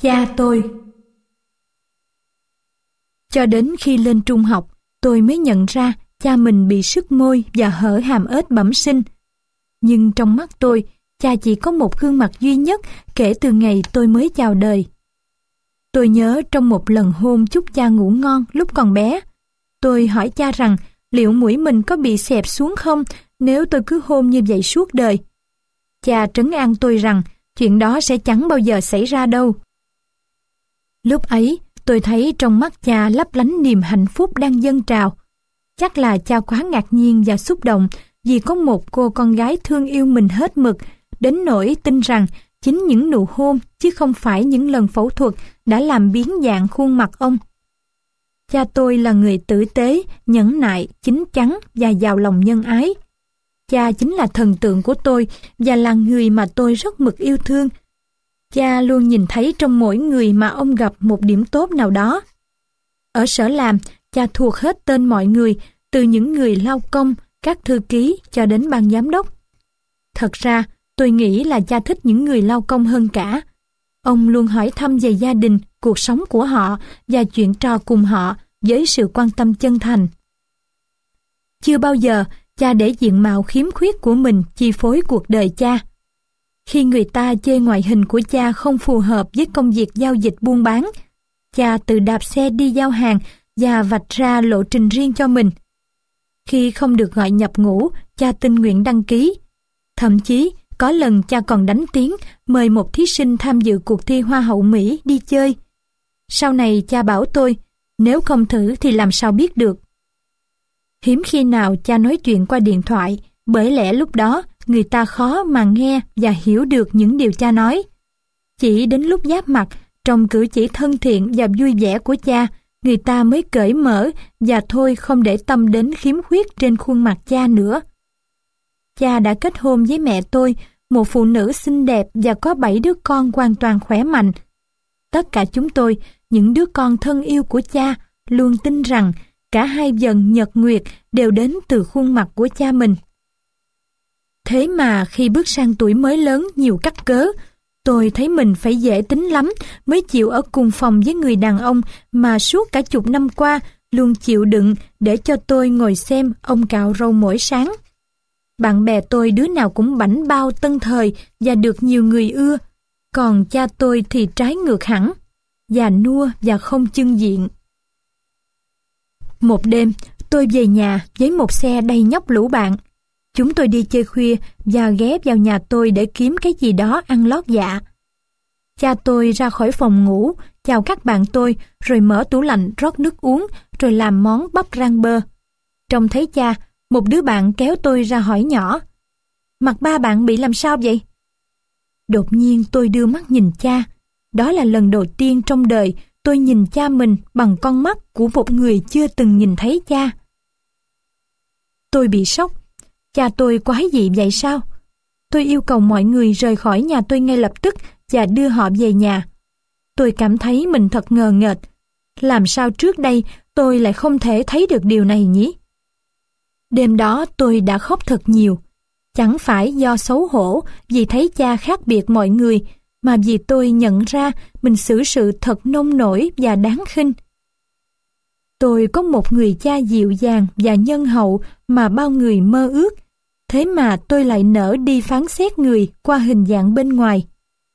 Cha tôi. Cho đến khi lên trung học, tôi mới nhận ra cha mình bị sứt môi và hở hàm ếch bẩm sinh. Nhưng trong mắt tôi, cha chỉ có một gương mặt duy nhất kể từ ngày tôi mới chào đời. Tôi nhớ trong một lần hôn chúc cha ngủ ngon lúc còn bé, tôi hỏi cha rằng liệu mũi mình có bị xẹp xuống không nếu tôi cứ hôn như vậy suốt đời. Cha trấn an tôi rằng chuyện đó sẽ chẳng bao giờ xảy ra đâu. Lúc ấy, tôi thấy trong mắt cha lấp lánh niềm hạnh phúc đang dâng trào. Chắc là cha quá ngạc nhiên và xúc động vì có một cô con gái thương yêu mình hết mực, đến nỗi tin rằng chính những nụ hôn chứ không phải những lần phẫu thuật đã làm biến dạng khuôn mặt ông. Cha tôi là người tử tế, nhẫn nại, chín chắn và giàu lòng nhân ái. Cha chính là thần tượng của tôi và là người mà tôi rất mực yêu thương. Cha luôn nhìn thấy trong mỗi người mà ông gặp một điểm tốt nào đó. Ở sở làm, cha thuộc hết tên mọi người, từ những người lao công, các thư ký cho đến ban giám đốc. Thật ra, tôi nghĩ là cha thích những người lao công hơn cả. Ông luôn hỏi thăm về gia đình, cuộc sống của họ và chuyện trò cùng họ với sự quan tâm chân thành. Chưa bao giờ cha để diện mạo khiếm khuyết của mình chi phối cuộc đời cha. Khi người ta chê ngoại hình của cha không phù hợp với công việc giao dịch buôn bán, cha tự đạp xe đi giao hàng và vạch ra lộ trình riêng cho mình. Khi không được gọi nhập ngũ, cha tình nguyện đăng ký. Thậm chí, có lần cha còn đánh tiếng mời một thí sinh tham dự cuộc thi Hoa hậu Mỹ đi chơi. Sau này cha bảo tôi, nếu không thử thì làm sao biết được. Hiếm khi nào cha nói chuyện qua điện thoại, bởi lẽ lúc đó người ta khó mà nghe và hiểu được những điều cha nói. Chỉ đến lúc giáp mặt, trong cử chỉ thân thiện và vui vẻ của cha, người ta mới cởi mở và thôi không để tâm đến khiếm khuyết trên khuôn mặt cha nữa. Cha đã kết hôn với mẹ tôi, một phụ nữ xinh đẹp và có 7 đứa con hoàn toàn khỏe mạnh. Tất cả chúng tôi, những đứa con thân yêu của cha, luôn tin rằng cả hai vần nhật nguyệt đều đến từ khuôn mặt của cha mình. Thế mà khi bước sang tuổi mới lớn nhiều cắt cớ, tôi thấy mình phải dễ tính lắm mới chịu ở cùng phòng với người đàn ông mà suốt cả chục năm qua luôn chịu đựng để cho tôi ngồi xem ông cạo râu mỗi sáng. Bạn bè tôi đứa nào cũng bảnh bao tân thời và được nhiều người ưa, còn cha tôi thì trái ngược hẳn, già nua và không chưng diện. Một đêm, tôi về nhà với một xe đầy nhóc lũ bạn. Chúng tôi đi chơi khuya và ghé vào nhà tôi để kiếm cái gì đó ăn lót dạ. Cha tôi ra khỏi phòng ngủ, chào các bạn tôi, rồi mở tủ lạnh rót nước uống, rồi làm món bắp rang bơ. Trông thấy cha, một đứa bạn kéo tôi ra hỏi nhỏ, mặt ba bạn bị làm sao vậy? Đột nhiên tôi đưa mắt nhìn cha. Đó là lần đầu tiên trong đời tôi nhìn cha mình bằng con mắt của một người chưa từng nhìn thấy cha. Tôi bị sốc. Cha tôi quái dị vậy sao? Tôi yêu cầu mọi người rời khỏi nhà tôi ngay lập tức và đưa họ về nhà. Tôi cảm thấy mình thật ngờ nghệch. Làm sao trước đây tôi lại không thể thấy được điều này nhỉ? Đêm đó tôi đã khóc thật nhiều. Chẳng phải do xấu hổ vì thấy cha khác biệt mọi người, mà vì tôi nhận ra mình xử sự thật nông nổi và đáng khinh. Tôi có một người cha dịu dàng và nhân hậu mà bao người mơ ước, thế mà tôi lại nỡ đi phán xét người qua hình dạng bên ngoài.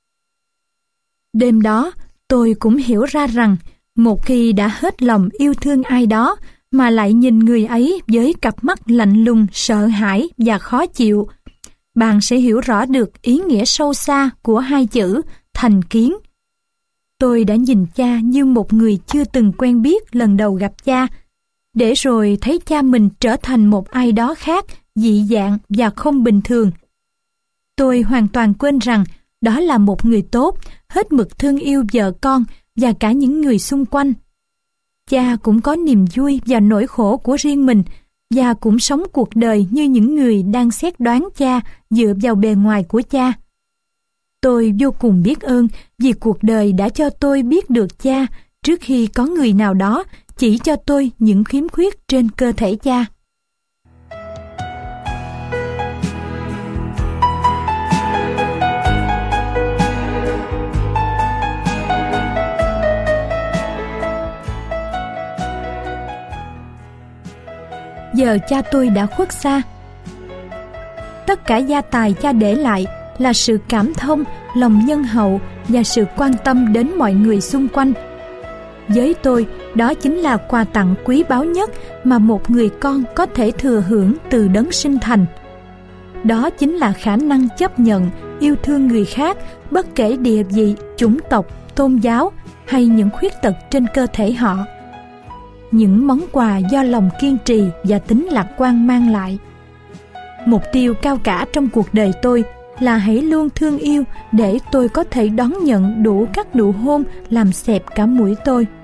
Đêm đó, tôi cũng hiểu ra rằng một khi đã hết lòng yêu thương ai đó mà lại nhìn người ấy với cặp mắt lạnh lùng, sợ hãi và khó chịu, bạn sẽ hiểu rõ được ý nghĩa sâu xa của hai chữ thành kiến. Tôi đã nhìn cha như một người chưa từng quen biết lần đầu gặp cha, để rồi thấy cha mình trở thành một ai đó khác, dị dạng và không bình thường. Tôi hoàn toàn quên rằng đó là một người tốt, hết mực thương yêu vợ con và cả những người xung quanh. Cha cũng có niềm vui và nỗi khổ của riêng mình, và cũng sống cuộc đời như những người đang xét đoán cha dựa vào bề ngoài của cha. Tôi vô cùng biết ơn vì cuộc đời đã cho tôi biết được cha trước khi có người nào đó chỉ cho tôi những khiếm khuyết trên cơ thể cha. giờ cha tôi đã khuất xa. Tất cả gia tài cha để lại là sự cảm thông, lòng nhân hậu và sự quan tâm đến mọi người xung quanh. Với tôi, đó chính là quà tặng quý báu nhất mà một người con có thể thừa hưởng từ đấng sinh thành. Đó chính là khả năng chấp nhận, yêu thương người khác, bất kể địa vị, chủng tộc, tôn giáo hay những khuyết tật trên cơ thể họ. Những món quà do lòng kiên trì và tính lạc quan mang lại. Mục tiêu cao cả trong cuộc đời tôi là hãy luôn thương yêu để tôi có thể đón nhận đủ các nụ hôn làm xẹp cả mũi tôi.